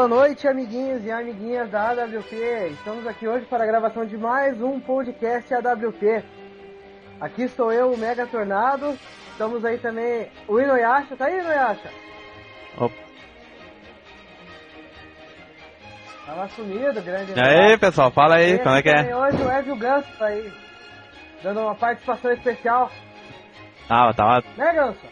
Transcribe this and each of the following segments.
Boa noite, amiguinhos e amiguinhas da AWP. Estamos aqui hoje para a gravação de mais um podcast AWP. Aqui estou eu, o Mega Tornado. Estamos aí também o Inuyasha. Tá aí, Inuyasha? Opa. Tava sumido, grande. E aí, pessoal, fala aí, como é que é? Hoje o Evil Ganso tá aí, dando uma participação especial. Tava. Né, Ganso?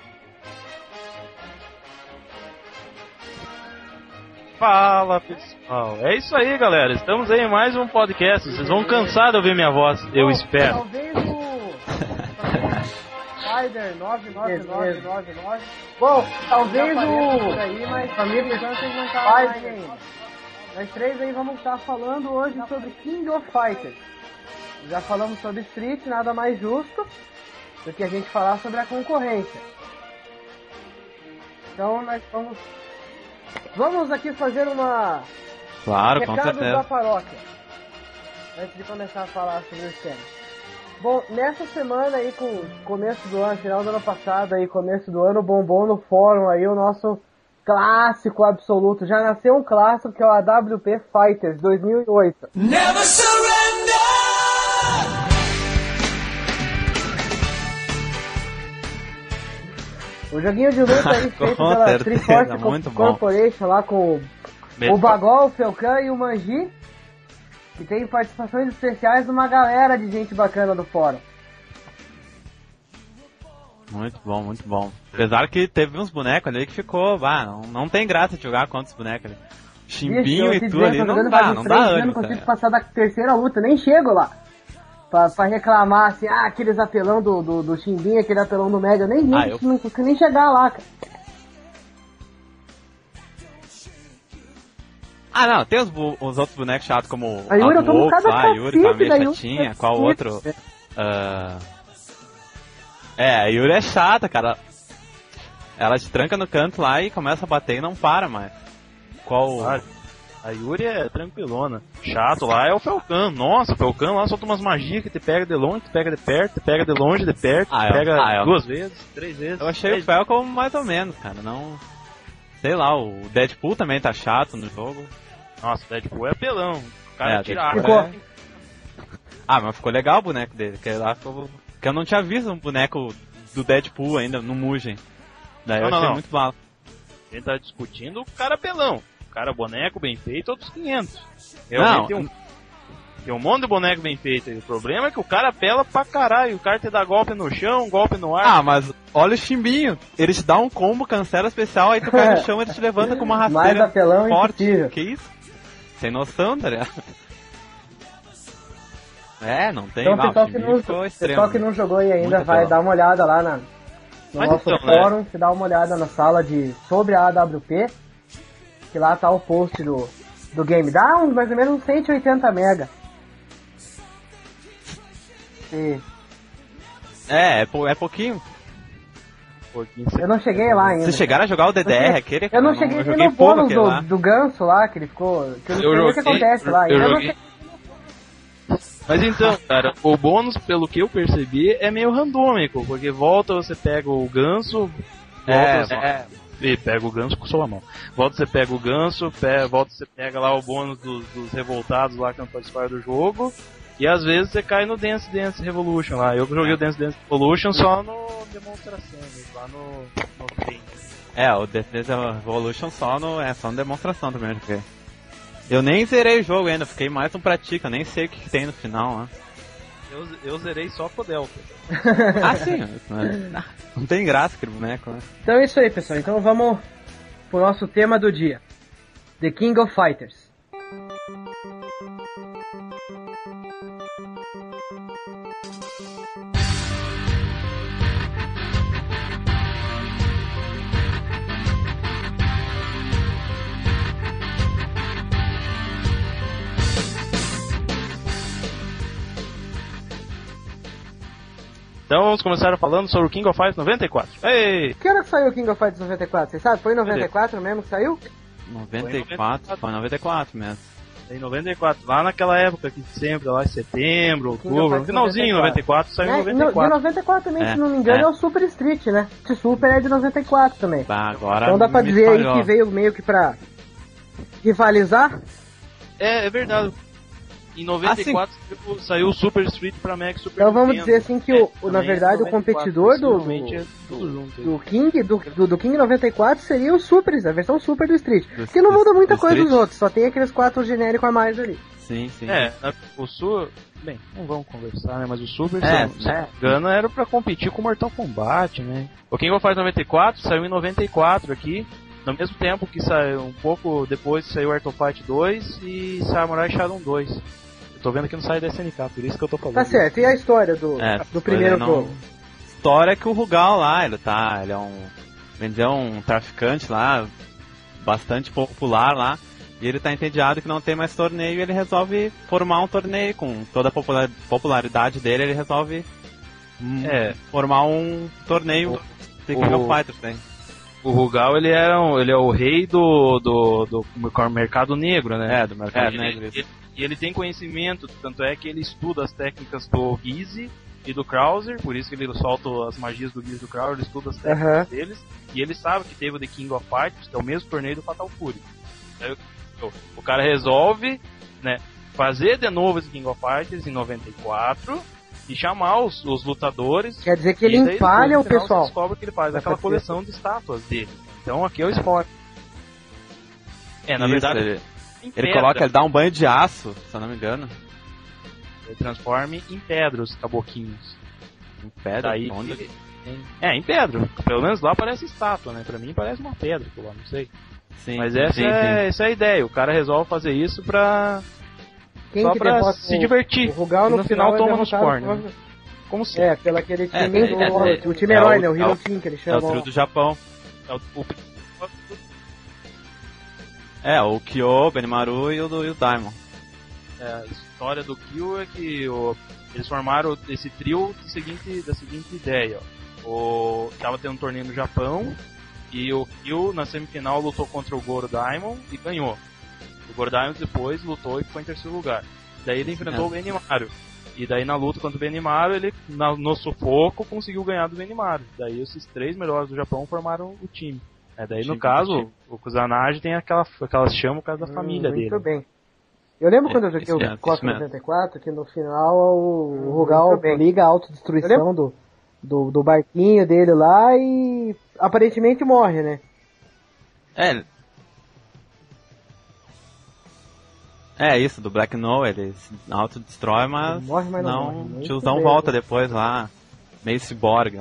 Fala, pessoal. É isso aí, galera. Estamos aí em mais um podcast. Vocês vão cansar de ouvir minha voz, eu espero. Talvez o Spider 99999. Bom, talvez o aí, mas família vocês não tá mais ainda. Nós três aí vamos estar falando hoje sobre King of Fighters. Já falamos sobre Street, nada mais justo do que a gente falar sobre a concorrência. Então nós vamos aqui fazer uma... Claro, com recados certeza. da paróquia, antes de começar a falar sobre os temas. Bom, nessa semana aí, com o começo do ano, final do ano passado aí, começo do ano, bombou no fórum aí o nosso clássico absoluto. Já nasceu um clássico que é o AWP Fighters 2008. Never surrender! O joguinho de luta aí feito Com pela certeza, Triforce muito Corporation lá com o Bagol, o Felcan e o Manji, que tem participações especiais de uma galera de gente bacana do fórum. Muito bom, muito bom. Apesar que teve uns bonecos ali que ficou, não tem graça de jogar contra os bonecos ali. Chimbinho e tudo ali, não dá Eu não ânimo. consigo passar da terceira luta, nem chego lá. Pra reclamar assim, aqueles apelão do Chimbinho, aquele apelão do Mega, nem não consigo nem chegar lá, cara. Não, tem os outros bonecos chatos como a Yuri, eu tomo cada a Yuri tá meio cacete chatinha, qual outro? A Yuri é chata, cara. Ela te tranca no canto lá e começa a bater e não para mais. A Yuri é tranquilona. Chato lá é o Felcan. Nossa, o Felcan lá solta umas magias que te pega de longe, te pega de perto, te pega de longe, de perto, te pega 2 vezes, 3 vezes. Eu achei o Falcon mais ou menos, cara. Não. Sei lá, o Deadpool também tá chato no jogo. Nossa, o Deadpool é apelão. O cara tira mas ficou legal o boneco dele. Que eu não tinha visto um boneco do Deadpool ainda no Mugen. Daí eu achei muito mal. A gente tá discutindo o cara apelão. O cara boneco bem feito, outros 500. Tem um monte de boneco bem feito aí. O problema é que o cara apela pra caralho. O cara te dá golpe no chão, golpe no ar. Mas olha o Chimbinho. Ele te dá um combo, cancela especial, aí tu cai no chão e ele te levanta com uma rasteira mais apelão forte. Impossível. Que isso? Sem noção, tá ligado? Não tem. Então o pessoal que não jogou aí ainda muito vai apelão. dar uma olhada lá no nosso fórum, se dá uma olhada na sala sobre a AWP, que lá tá o post do game. Dá mais ou menos uns 180 mega. É pouquinho. Eu não cheguei lá ainda. Vocês chegaram a jogar o DDR aquele? Eu não cheguei nem no bônus do Ganso lá, que ele ficou... Que eu não sei o que acontece lá. Mas então, cara, o bônus, pelo que eu percebi, é meio randômico, porque volta você pega o ganso, e pega o ganso com sua mão. Volta você pega o ganso, volta você pega lá o bônus dos revoltados lá que não participaram do jogo, e às vezes você cai no Dance Dance Revolution lá. Eu joguei o Dance Dance Revolution só no demonstração, lá no trem. O Dance Dance Revolution só no demonstração também, eu joguei. Eu nem zerei o jogo ainda, fiquei mais um pratica, nem sei o que tem no final lá. Eu zerei só com o Delta. Sim, mas não tem graça aquele boneco, né? Então é isso aí, pessoal. Então vamos pro nosso tema do dia: The King of Fighters. Então vamos começar falando sobre o King of Fighters 94. Ei! Que hora que saiu o King of Fighters 94? Você sabe? Foi em 94 mesmo que saiu? 94, foi 94 mesmo. Em 94, lá naquela época que sempre, lá em setembro, outubro, no finalzinho de 94, saiu em 94. De 94 também, se não me engano, é o Super Street, né? Esse Super é de 94 também. Agora então dá pra dizer aí que veio meio que pra rivalizar? É verdade. Em 94 saiu o Super Street pra Mega Super Então vamos Nintendo. dizer assim que na verdade o competidor do King, do King 94 seria o Super, a versão Super do Street. Que não muda muita coisa dos outros, só tem aqueles 4 genéricos a mais ali. Sim. O Super... Bem, não vamos conversar, né? Mas o Super, se não me engano, era pra competir com o Mortal Kombat, né? O King of Fighters 94 saiu em 94 aqui. No mesmo tempo que saiu, um pouco depois saiu Art of Fight 2 e Samurai Shodown 2. Eu tô vendo que não sai da SNK, por isso que eu tô falando. Tá certo, e a história do primeiro jogo? História é que o Rugal lá, ele é um traficante lá, bastante popular lá, e ele tá entediado que não tem mais torneio, e ele resolve formar um torneio com toda a popularidade dele, ele resolve formar um torneio de King of Fighters, né? O Rugal, ele é o rei do mercado negro, né? Do mercado negro. E ele tem conhecimento, tanto é que ele estuda as técnicas do Gizzy e do Krauser, por isso que ele solta as magias do Gizzy e do Krauser, ele estuda as técnicas deles, e ele sabe que teve o The King of Fighters, que é o mesmo torneio do Fatal Fury. Aí, o cara resolve, né, fazer de novo esse King of Fighters em 94 e chamar os lutadores. Quer dizer que ele empalha o pessoal. Você descobre que ele faz aquela coleção de estátuas dele. Então aqui é o esporte. Na verdade, ele dá um banho de aço, se eu não me engano. Ele transforma em pedra os caboquinhos. Em pedra? Daí, em pedra. Pelo menos lá parece estátua, né? Pra mim parece uma pedra, lá, não sei. Sim, mas essa é a ideia. O cara resolve fazer isso pra... só pra se divertir. O Rugal no final toma nos cornos. Né? Como se... pelo aquele time o time herói, né? O Hero Team que ele chama. É o trio do Japão. O Kyo, o Benimaru e o Daimon. A história do Kyo é que eles formaram esse trio da seguinte ideia. Tava tendo um torneio no Japão e o Kyo na semifinal lutou contra o Goro Daimon e ganhou. O Goro Daimon depois lutou e ficou em terceiro lugar. Daí ele enfrentou o Benimaru. E daí na luta contra o Benimaru, ele no sufoco conseguiu ganhar do Benimaru. Daí esses 3 melhores do Japão formaram o time. Daí no caso, o Kusanagi tem aquelas chamas por causa da família dele. Muito bem. Eu lembro quando eu joguei o KOF 94, que no final o Rugal liga a autodestruição do barquinho dele lá e aparentemente morre, né? Isso, do Black No, ele se autodestrói, mas não o tiozão volta depois lá, meio ciborgue.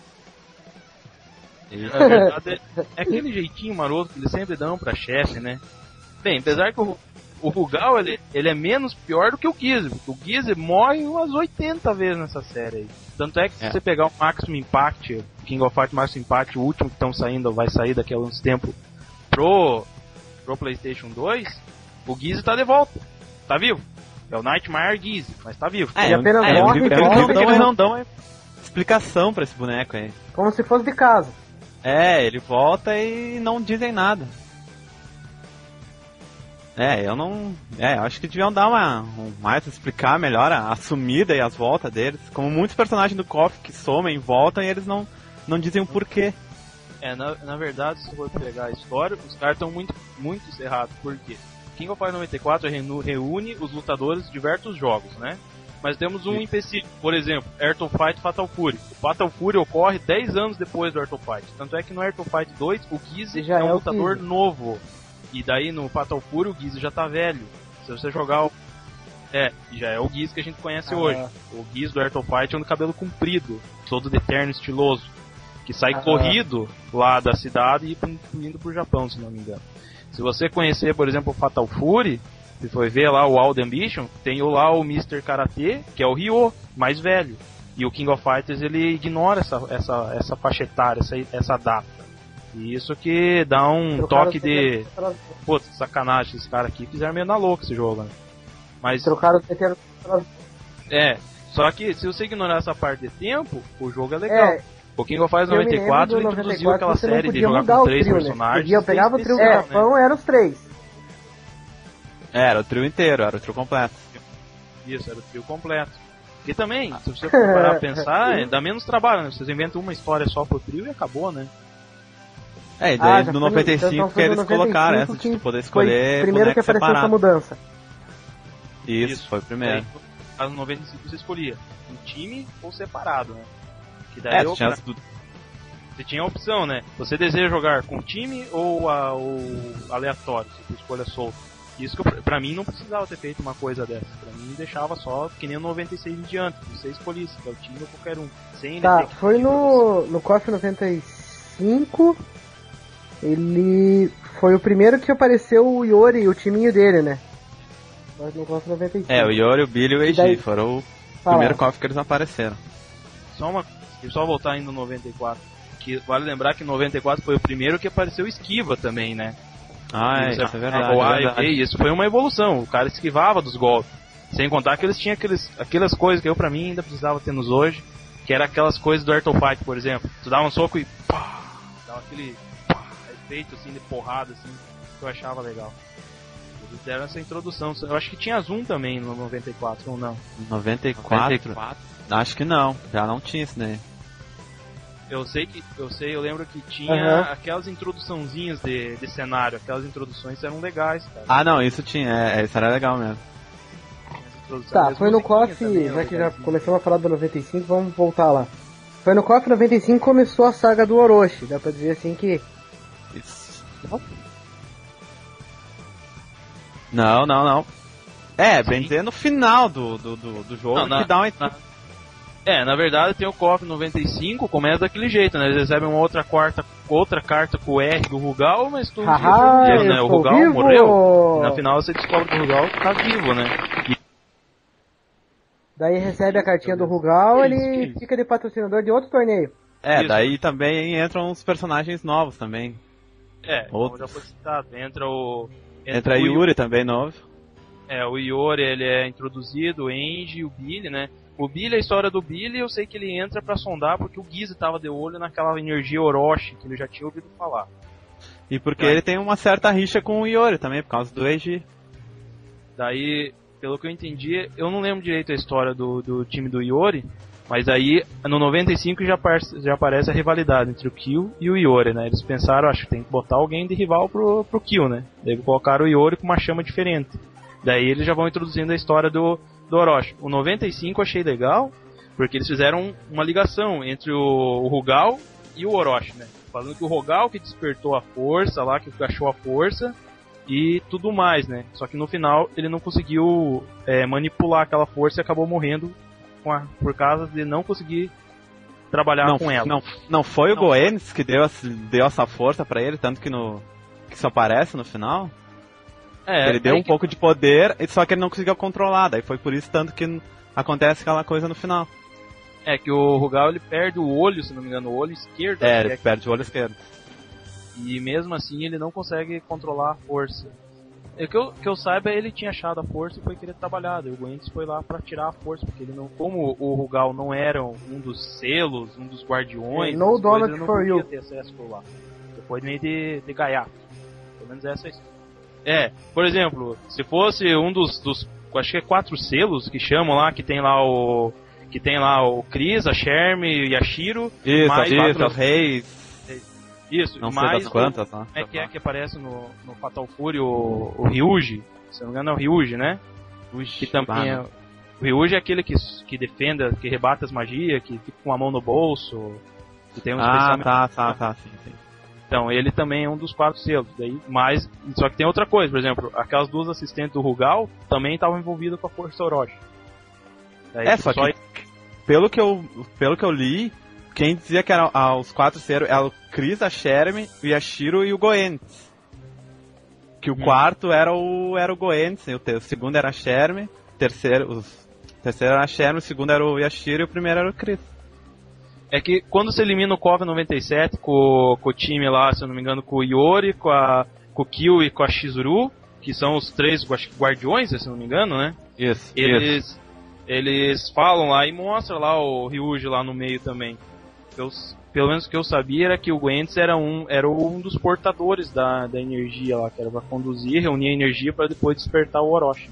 Na verdade, é aquele jeitinho maroto que eles sempre dão pra chefe, né? Bem, apesar que o Rugal, ele é menos pior do que o Gizzy, porque o Gizzy morre umas 80 vezes nessa série aí. Tanto é que se você pegar o Maximum Impact, o King of Fighters Maximum Impact, o último que vai sair daqui a uns tempos pro PlayStation 2, o Gizzy tá de volta, tá vivo. É o Nightmare Gizzy, mas tá vivo. Ele apenas morre e não dão explicação pra esse boneco aí. Como se fosse de casa. Ele volta e não dizem nada. Eu acho que deviam dar mais explicar melhor a sumida e as voltas deles. Como muitos personagens do KOF que somem e voltam e eles não dizem o porquê. Na verdade, se for pegar a história, os caras estão muito, muito errados. Por quê? King of Fighters 94 reúne os lutadores de diversos jogos, né? Mas temos um empecilho, por exemplo, Art of Fight Fatal Fury. O Fatal Fury ocorre 10 anos depois do Art of Fight. Tanto é que no Art of Fight 2, o Gizzy é um lutador novo. E daí no Fatal Fury o Gizzy já tá velho. Se você jogar já é o Gizzy que a gente conhece hoje. O Gizzy do Art of Fight é um de cabelo comprido, todo de terno estiloso, que sai corrido lá da cidade e indo pro Japão, se não me engano. Se você conhecer, por exemplo, o Fatal Fury, se for ver lá o Wild Ambition, tem lá o Mr. Karate, que é o Ryo, mais velho. E o King of Fighters, ele ignora essa faixa etária, essa data. E isso que dá um toque de... Pô, sacanagem, esses caras aqui fizeram meio na louca esse jogo, né? Mas... Trocaram só que se você ignorar essa parte de tempo, o jogo é legal. O King of Fighters 94 introduziu aquela série de jogar com 3 personagens. Eu pegava o trio do Japão, eram os 3. Era o trio inteiro, era o trio completo. Isso, era o trio completo. E também, se você for parar a pensar, dá menos trabalho, né? Vocês inventam uma história só pro trio e acabou, né? E daí no já foi 95 então que foi no eles colocaram 95 essa, de que tu poder foi escolher primeiro que boneco apareceu essa separado. mudança. Isso, foi o primeiro. Aí, no 95 você escolhia um time ou separado, né? Que daí você tinha a opção, né? Você deseja jogar com time ou o aleatório, se tu escolha solto. Isso que pra mim não precisava ter feito uma coisa dessa. Pra mim deixava só que nem o 96 em diante. Você escolhesse, que é o time ou qualquer um. Sem Tá, foi no KOF 95. Ele foi o primeiro que apareceu o Iori e o timinho dele, né? No KOF 95. O Iori, o Billy e o Eiji daí... foram o primeiro KOF que eles apareceram. Só voltar ainda no 94. Que vale lembrar que 94 foi o primeiro que apareceu esquiva também, né? Isso é verdade. Isso foi uma evolução. O cara esquivava dos golpes. Sem contar que eles tinham aquelas coisas que eu pra mim ainda precisava ter nos hoje, que era aquelas coisas do Art of Fight, por exemplo. Tu dava um soco e pá, dava aquele efeito assim de porrada assim, que eu achava legal. Eles deram essa introdução. Eu acho que tinha Zoom também no 94 ou não? 94? Acho que não, já não tinha isso daí. Eu lembro que tinha aquelas introduçãozinhas de cenário, aquelas introduções eram legais, cara. Não, isso tinha, isso era legal mesmo. Tá, foi no KOF, já que já começamos a falar do 95, vamos voltar lá. Foi no KOF 95 que começou a saga do Orochi, dá pra dizer assim que... Isso. Não. Bem dizer, no final do jogo que dá uma... Na verdade tem o KOF 95, começa daquele jeito, né? Eles recebem uma outra carta com o R do Rugal, mas tu né? O Rugal vivo. Morreu. E na final você descobre que o Rugal tá vivo, né? Daí recebe a cartinha do Rugal, ele fica de patrocinador de outro torneio. Daí também entram uns personagens novos também. Como já foi citado, entra a Yuri também novo. O Iori ele é introduzido, o Enji e o Billy, né? O Billy, a história do Billy, eu sei que ele entra pra sondar porque o Giz tava de olho naquela energia Orochi que ele já tinha ouvido falar. E porque ele tem uma certa rixa com o Iori também, por causa do Eiji. Daí, pelo que eu entendi, eu não lembro direito a história do time do Iori, mas aí no 95 já aparece a rivalidade entre o Kyo e o Iori, né? Eles pensaram, acho que tem que botar alguém de rival pro Kyo, né? Daí colocaram o Iori com uma chama diferente. Daí eles já vão introduzindo a história do Orochi. O 95 eu achei legal, porque eles fizeram uma ligação entre o Rugal e o Orochi, né? Falando que o Rugal que despertou a força lá, que achou a força e tudo mais, né? Só que no final ele não conseguiu manipular aquela força e acabou morrendo por causa de não conseguir trabalhar com ela. Não foi o Goenitz que deu essa força pra ele, tanto que isso aparece no final? Ele deu um pouco de poder, só que ele não conseguiu controlar, daí foi por isso tanto que acontece aquela coisa no final. Que o Rugal ele perde o olho, se não me engano, o olho esquerdo. Ele perde o olho esquerdo. E mesmo assim ele não consegue controlar a força. Que eu saiba, ele tinha achado a força e foi querer trabalhar. E o Goenitz foi lá pra tirar a força, porque ele não, como o Rugal não era um dos selos, um dos guardiões, ele não podia ter acesso por lá. Depois meio de gaiato. Pelo menos essa é a história. Por exemplo, se fosse um dos acho que 4 selos que chamam lá, que tem lá o Chris, a Shermie e a Shiro. Os reis. Isso, não sei das quantas, né? Que aparece no Fatal Fury o Ryuji, se não me engano é o Ryuji, né? Que também o Ryuji é aquele que defende, que rebate as magias, que fica com a mão no bolso, que tem um especial... sim. Então, ele também é um dos 4 selos. Só que tem outra coisa, por exemplo, aquelas 2 assistentes do Rugal também estavam envolvidas com a Força Orochi. Só que, pelo que eu li, quem dizia que eram os 4 selos era o Chris, a Shermie, o Yashiro e o Goenitz. Que o quarto era o Goenitz, o segundo era a Shermie, o terceiro era a Shermie, o segundo era o Yashiro e o primeiro era o Chris. É que quando você elimina o KOF 97 com o time lá, se eu não me engano, com o Iori, com o Kyo e com a Shizuru, que são os 3 guardiões, se eu não me engano, né? Isso. Eles falam lá e mostram lá o Ryuji lá no meio também. Pelo menos o que eu sabia era que o Goenitz era um dos portadores da energia lá, que era pra conduzir, reunir a energia para depois despertar o Orochi.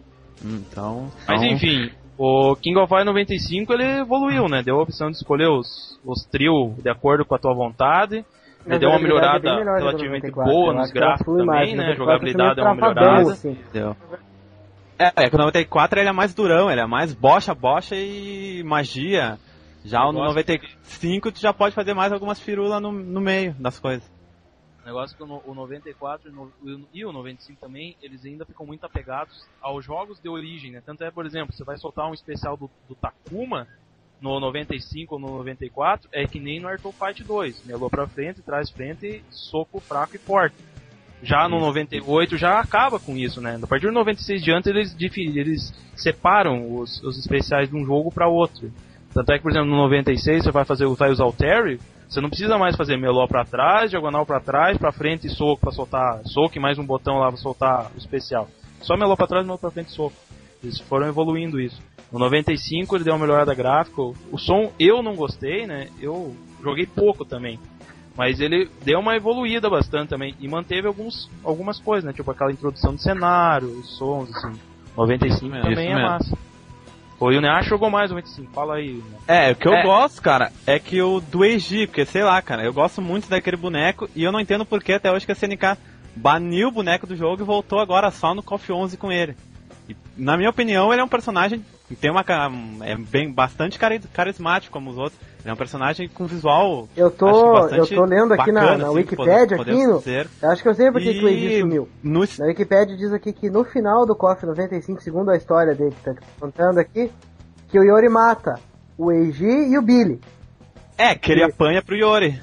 Mas enfim... O King of Fighters 95 ele evoluiu, né? Deu a opção de escolher os trios de acordo com a tua vontade. Ele deu uma melhorada relativamente boa nos gráficos também, né? A jogabilidade deu uma melhorada. Assim. Deu. Que o 94 ele é mais durão, ele é mais bocha e magia. Já no 95 tu já pode fazer mais algumas firulas no meio das coisas. O negócio é que o 94 e o 95 também, eles ainda ficam muito apegados aos jogos de origem, né? Tanto é, por exemplo, você vai soltar um especial do Takuma no 95 ou no 94, é que nem no Art of Fight 2. Melou pra frente, trás frente, soco fraco e forte. Já no 98 já acaba com isso, né? A partir do 96 diante eles separam os especiais de um jogo para outro. Tanto é que, por exemplo, no 96 você vai usar o Terry, você não precisa mais fazer meló para trás, diagonal para trás, para frente e soco para soltar soco e mais um botão lá para soltar o especial. Só meló para trás, meló para frente e soco. Eles foram evoluindo isso. No 95 ele deu uma melhorada gráfica. O som eu não gostei, né? Eu joguei pouco também. Mas ele deu uma evoluída bastante também. E manteve algumas coisas, né? Tipo aquela introdução de cenário, os sons, assim. 95 também é massa. O Yuneashi jogou mais 95, fala aí. Né? O que eu gosto, cara, é que o do Eiji, porque sei lá, cara, eu gosto muito daquele boneco e eu não entendo porque até hoje que a SNK baniu o boneco do jogo e voltou agora só no KOF 11 com ele. E, na minha opinião, ele é um personagem que tem bastante carismático como os outros. Ele é um personagem com visual. Eu tô lendo aqui bacana, na Wikipedia, eu acho que eu sei porque que o Eiji sumiu. Na Wikipedia diz aqui que no final do KOF 95, segundo a história dele que tá contando aqui, que o Yori mata o Eiji e o Billy. Que ele apanha pro Yori.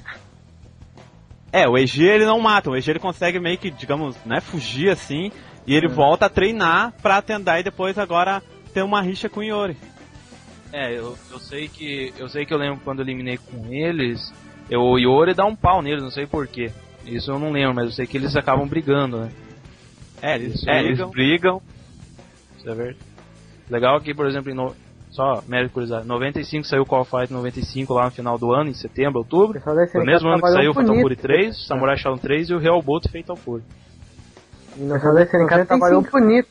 O Eiji ele não mata, o Eiji ele consegue meio que, digamos, né, fugir assim, e ele volta a treinar pra tentar e depois agora ter uma rixa com o Yori. Eu sei que eu lembro quando eu eliminei com eles, o Yori dá um pau neles, não sei porquê. Isso eu não lembro, mas eu sei que eles acabam brigando, né? Eles brigam. Isso é verdade. Legal que, por exemplo, só mérito curiosidade, 95 saiu o Call of Duty 95 lá no final do ano, em setembro, outubro. Foi o mesmo ano que saiu o Fatal Fury 3, Samurai Shodown 3 e o Real Bolt Fatal Fury. E no SNK trabalhou bonito.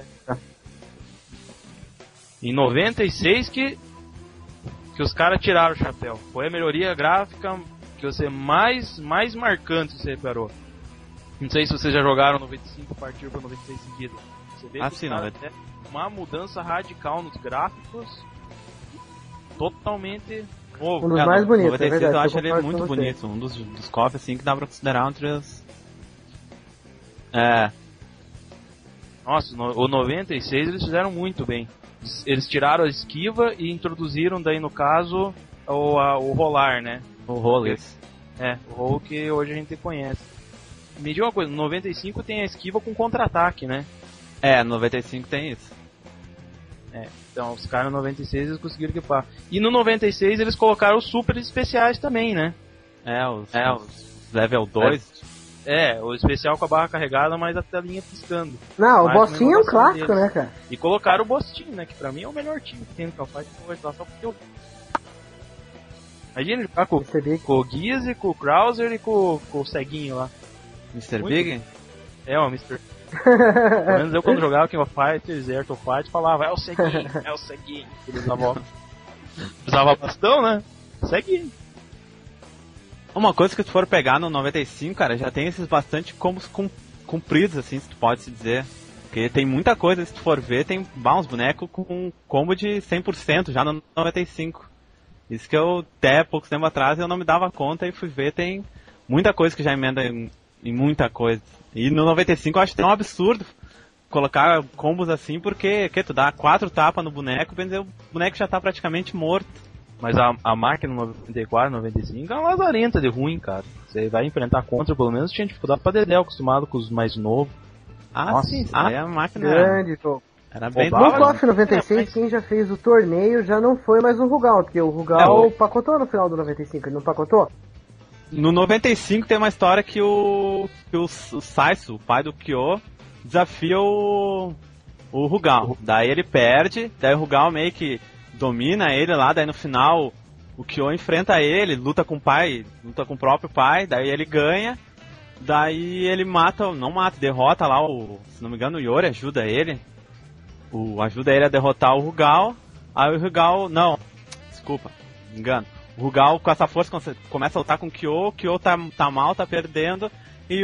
Em 96 que os caras tiraram o chapéu. Foi a melhoria gráfica que você mais marcante, você reparou. Não sei se vocês já jogaram 95 a partir para 96 seguida. Você vê que uma mudança radical nos gráficos, totalmente novo. Um dos mais bonitos, 96 é verdade, eu acho ele muito bonito. Um dos KOF assim que dá pra considerar entre os... Nossa, o 96 eles fizeram muito bem. Eles tiraram a esquiva e introduziram daí no caso o rolar, né? O roller. O roll que hoje a gente conhece. Me diga uma coisa, no 95 tem a esquiva com contra-ataque, né? No 95 tem isso. Então os caras no 96 eles conseguiram equipar. E no 96 eles colocaram os super especiais também, né? Os level 2. O especial com a barra carregada, mas a telinha piscando. Não, o Bostinho é um clássico, né, cara? E colocaram o Bostinho, né, que pra mim é o melhor time que tem no Call of Duty, eu vou só porque eu... Imagina jogar com o Gizzy, com o Krauser e com o ceguinho lá. Mr. Big? O Mr. Pelo menos eu quando jogava King of Fighters e Art of Fight falava, é o ceguinho. Ele usava bastão, né? Ceguinho. Uma coisa que tu for pegar no 95, cara, já tem esses bastante combos compridos, assim, se tu pode se dizer. Porque tem muita coisa, se tu for ver, tem uns bonecos com combo de 100% já no 95. Isso que eu, até pouco tempo atrás, eu não me dava conta e fui ver, tem muita coisa que já emenda em muita coisa. E no 95 eu acho que tem um absurdo colocar combos assim, porque tu dá 4 tapas no boneco, o boneco já tá praticamente morto. Mas a máquina no 94, 95 é uma lazarenta de ruim, cara. Você vai enfrentar contra, pelo menos tinha dificuldade pra Dedé, acostumado com os mais novos. Nossa, sim, a máquina grande, era bem no KOF 96, quem já fez o torneio já não foi mais o Rugal, porque o Rugal pacotou no final do 95, ele não pacotou? No 95 tem uma história que o Saisu, o pai do Kyo, desafia o Rugal. Daí ele perde, daí o Rugal meio que domina ele lá, daí no final o Kyo enfrenta ele, luta com o próprio pai, daí ele ganha, daí ele derrota lá se não me engano o Yori ajuda ele a derrotar o Rugal, aí o Rugal, não, desculpa, me engano, O Rugal, com essa força, começa a lutar com o Kyo tá mal, tá perdendo, e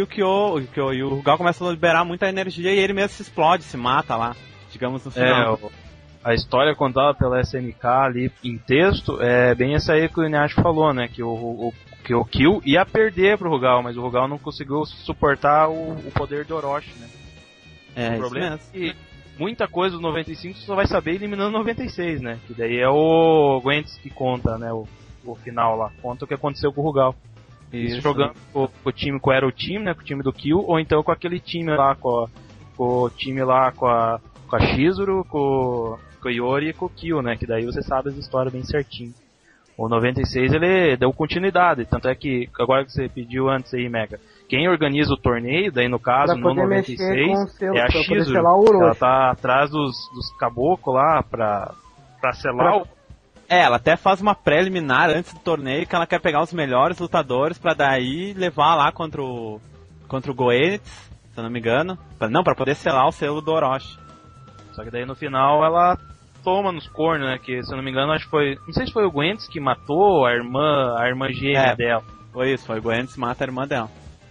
o Rugal começa a liberar muita energia e ele mesmo se explode, se mata lá, digamos, no final. A história contada pela SNK ali em texto é bem essa aí que o Inuyasha falou, né? Que o Kyo ia perder pro Rugal, mas o Rugal não conseguiu suportar o poder de Orochi, né? O problema é que muita coisa do 95 você só vai saber eliminando 96, né? Que daí é o Gwentes que conta, né? O final lá. Conta o que aconteceu com o Rugal. Isso. Jogando com o time, com o Aero Team, né? Com o time do Kyo, ou então com aquele time lá, com o time lá com a Shizuru, com o Iori e com o Kyo, né? Que daí você sabe as histórias bem certinho. O 96 ele deu continuidade, tanto é que, agora que você pediu antes aí, Mega, quem organiza o torneio, daí no caso, no 96, é a Shizuru. Ela tá atrás dos caboclos lá pra selar o... Ela até faz uma preliminar antes do torneio, que ela quer pegar os melhores lutadores pra daí levar lá contra o Goenitz, se eu não me engano. Pra poder selar o selo do Orochi. Só que daí no final ela toma nos cornos, né? Que se eu não me engano, acho que foi. Não sei se foi o Gwentes que matou a irmã gêmea dela. Foi isso, foi o Gwentes que mata a irmã dela.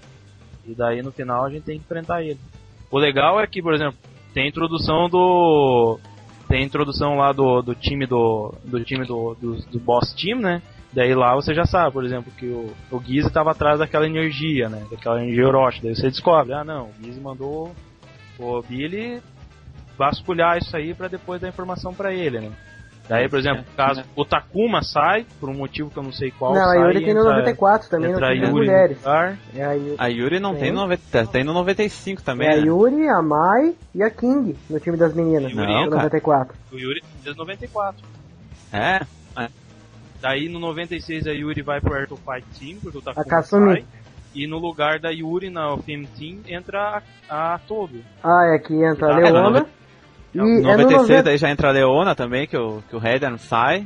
E daí no final a gente tem que enfrentar ele. O legal é que, por exemplo, tem a introdução do. Tem a introdução lá do time do Boss Team, né? Daí lá você já sabe, por exemplo, que o Gizzy estava atrás daquela energia, né? Daquela energia Orochi. Daí você descobre, não, o Gizzy mandou o Billy vasculhar isso aí pra depois dar informação pra ele, né? Daí, por exemplo, caso o Takuma sai, por um motivo que eu não sei qual, não, sai, a Yuri tem no 94 também, entra no time das Yuri mulheres. A Yuri não tem no 95 também, a Yuri, a Mai e a King no time das meninas, no 94. O Yuri desde 94. É. Daí no 96 a Yuri vai pro Air to Fight Team, porque o Takuma a Kasumi sai. E no lugar da Yuri na Femme Team entra a Todo. Aqui entra a Leona. E no 96 daí já entra a Leona também, que o Raiden sai.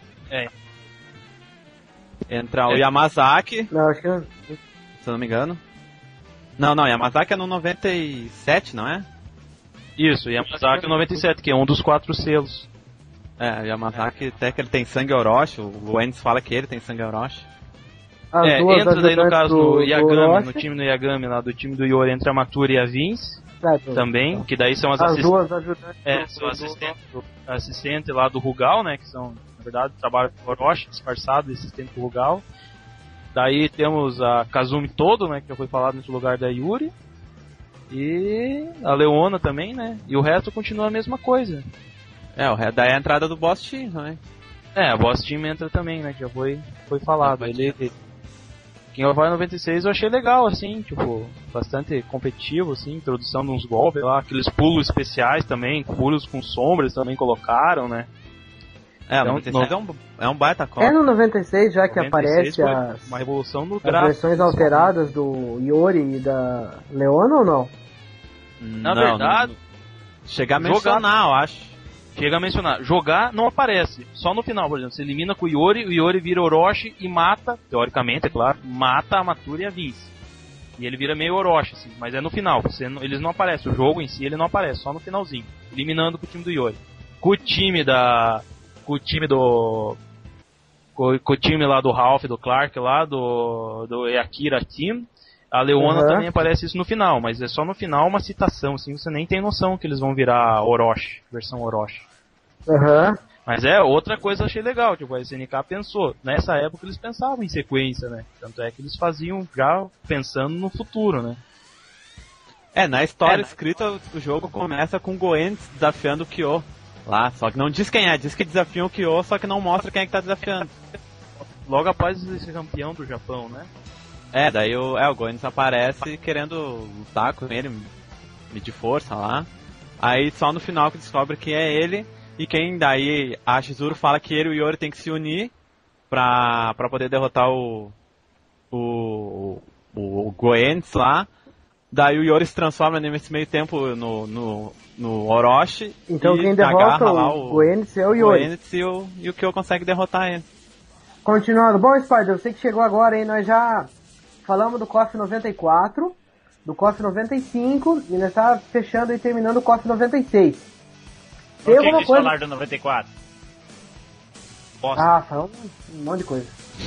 Entra o Yamazaki. Não, acho que não. Se eu não me engano. Não, Yamazaki é no 97, não é? Isso, Yamazaki é no 97, que é um dos 4 selos. O Yamazaki até que ele tem sangue Orochi, o Wendes fala que ele tem sangue Orochi. Entra daí no caso no Yagami, no time do Yagami lá, do time do Yori, entra a Matura e a Vince. Também, que daí são as assistentes. São assistentes lá do Rugal, né? Que são, na verdade, trabalham com o Orochi, disfarçado de assistente do Rugal. Daí temos a Kazumi Todo, né? Que já foi falado nesse lugar da Yuri. E a Leona também, né? E o resto continua a mesma coisa. O resto daí é a entrada do Boss Team, né? A Boss Team entra também, né? Que já foi falado. King of Fighters 96 eu achei legal, assim, tipo, bastante competitivo, assim, introdução de uns golpes lá, aqueles pulos especiais também, pulos com sombras também colocaram, né? Então, 96 é um baita copa. É no 96 já que 96 aparece uma revolução no as versões alteradas do Yori e da Leona ou não? Na verdade, chega a mencionar, eu acho. Chega a mencionar, jogar não aparece, só no final, por exemplo, você elimina com o Yori vira Orochi e mata, teoricamente, é claro, mata a Matura e a Vince. E ele vira meio Orochi, assim, mas é no final, eles não aparecem, o jogo em si ele não aparece, só no finalzinho, eliminando com o time do Yori. Com o time lá do Ralph, do Clark lá, do Akira Team, a Leona também aparece isso no final, mas é só no final uma citação, assim, você nem tem noção que eles vão virar Orochi, versão Orochi. Mas outra coisa que eu achei legal, tipo, a SNK pensou, nessa época eles pensavam em sequência, né? Tanto é que eles faziam já pensando no futuro, né? Na história escrita, o jogo começa com o Goenitz desafiando o Kyo lá, só que não diz quem é, diz que desafiam o Kyo, só que não mostra quem é que tá desafiando. Logo após ele ser campeão do Japão, né? Daí o Goenitz aparece querendo lutar com ele, medir força lá. Aí só no final que descobre que é ele. E quem daí, a Shizuru fala que ele e o Yori tem que se unir pra poder derrotar o Goenitz lá. Daí o Yori se transforma nesse meio tempo no Orochi. Então quem derrota o Goenitz é o Yori. Goenitz e o Kyo consegue derrotar ele. Continuando. Bom, Spider, eu sei que chegou agora, hein? Nós já falamos do KOF 94, do KOF 95 e nós está fechando e terminando o KOF 96. Tem alguma coisa falar do 94? Ah, falou um monte de coisa.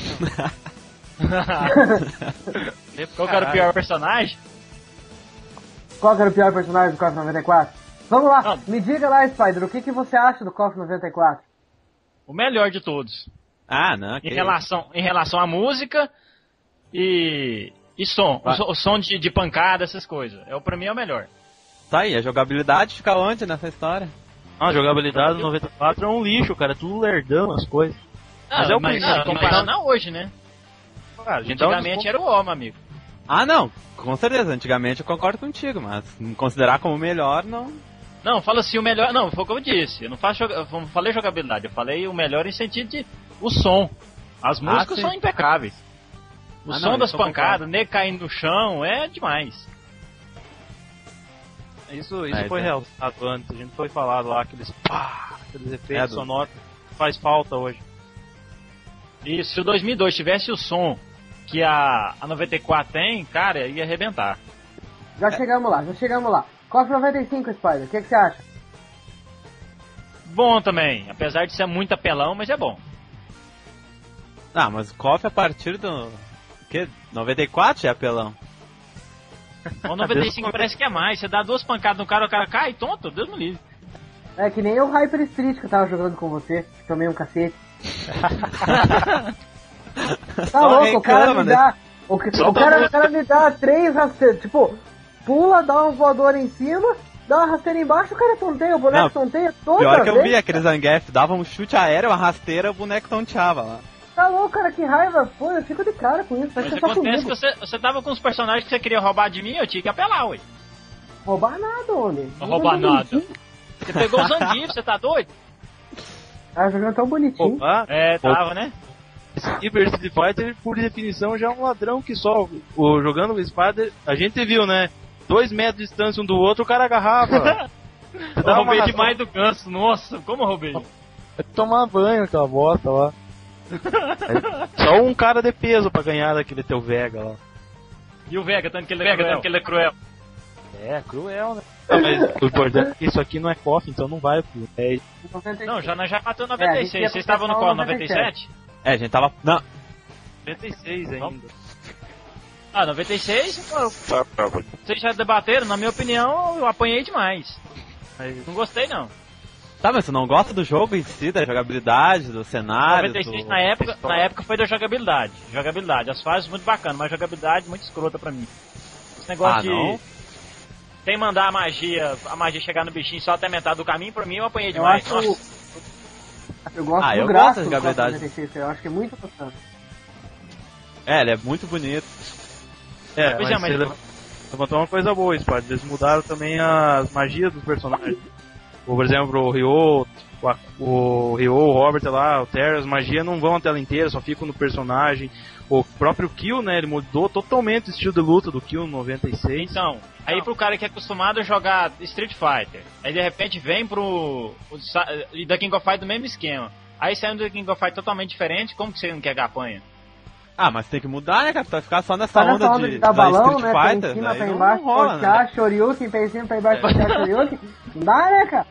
Qual que era o pior personagem? Qual que era o pior personagem do KOF 94? Vamos lá, Não. me diga lá, Spider, o que você acha do KOF 94? O melhor de todos. Ah, não. Em relação à música e som. O som de pancada, essas coisas. Pra mim é o melhor. Tá aí, a jogabilidade fica onde nessa história? A jogabilidade do 94 é um lixo, cara. É tudo lerdão as coisas. Mas é o primeiro. Comparando a hoje, né? Cara, a gente dá um Antigamente era o O, meu amigo. Ah, não. Com certeza, antigamente eu concordo contigo, mas considerar como melhor, não. Não, fala assim o melhor. Não, foi o que eu disse. Eu não falei jogabilidade, eu falei o melhor em sentido de o som. As músicas sim. são impecáveis. O Ah, som não, das isso eu pancadas, nego caindo no chão, é demais. Isso foi realçado antes. A gente foi falado lá, aqueles efeitos sonoros. Faz falta hoje. E se o 2002 tivesse o som que a 94 tem, cara, ia arrebentar. Já chegamos lá. KOF 95, Spider, o que você acha? Bom também, apesar de ser muito apelão, mas é bom. Ah, mas o KOF a partir do... que? 94 já é apelão. O 95 parece que é mais. Você dá 2 pancadas no cara, o cara cai tonto, Deus me livre. É que nem o Hyper Street que eu tava jogando com você, que tomei um cacete. Tá louco, o cara me dá... O cara me dá 3 rasteiras, tipo, pula, dá um voador em cima, dá uma rasteira embaixo, o cara tonteia, o boneco tonteia toda Pior que eu vez. vi aquele Zangief, dava um chute aéreo, uma rasteira, o boneco tonteava lá. Tá louco, cara, que raiva. Pô, eu fico de cara com isso. Vai Mas ser só acontece comigo. que você tava com os personagens que você queria roubar de mim, eu tinha que apelar, ué. Roubar nada, homem. Não roubar nada. Você pegou o Zangief, você tá doido? Ah, jogando tão bonitinho. Opa. É, tava, né? Cyber Street Fighter, por definição, já é um ladrão que só jogando o Spider, a gente viu, né? 2 metros de distância um do outro, o cara agarrava. Eu roubei demais do ganso, nossa, como eu roubei? Vai tomar banho aquela bosta lá. Só um cara de peso pra ganhar daquele teu Vega lá. E o Vega, tanto que ele é cruel. É, cruel, né? Não, mas o importante é que isso aqui não é KOF, então não vai pro 10. Não, nós já bateu a 96. gente ia Vocês estavam no pro qual? 97? 97? É, a gente tava... Não, 96 ainda. Ah, 96? Vocês já debateram, na minha opinião, eu apanhei demais. Não gostei, não. tá, mas você não gosta do jogo em si, da jogabilidade, do cenário? 96 na época foi da jogabilidade. As fases muito bacanas, mas jogabilidade muito escrota pra mim. Esse negócio de... não? Sem mandar a magia chegar no bichinho só até metade do caminho, pra mim eu apanhei demais. Eu gosto eu do gosto gráfico da do jogabilidade. 96, eu acho que é muito bastante. É, ele é muito bonito. É, Pois mas é, mas- você levantou uma coisa boa, Spade. Eles mudaram também as magias dos personagens. Por exemplo, o Ryo, o Robert lá, o Terry, as magias não vão a tela inteira, só ficam no personagem. O próprio Kill, né, ele mudou totalmente o estilo de luta do Kill no 96. Então, aí pro cara que é acostumado a jogar Street Fighter, aí de repente vem e da King of Fight do mesmo esquema. Aí saindo do King of Fight totalmente diferente, como que você não quer que apanha? Ah, mas tem que mudar, né, cara? Tu vai ficar só nessa Tá onda, nessa onda de de dar da balão, Street né? Pra Fighter, em cima, daí pra não embaixo, rola, né? cortar, Shoryuken, pra em cima, pra embaixo, cortar, Shoryuken. Não dá, né, cara?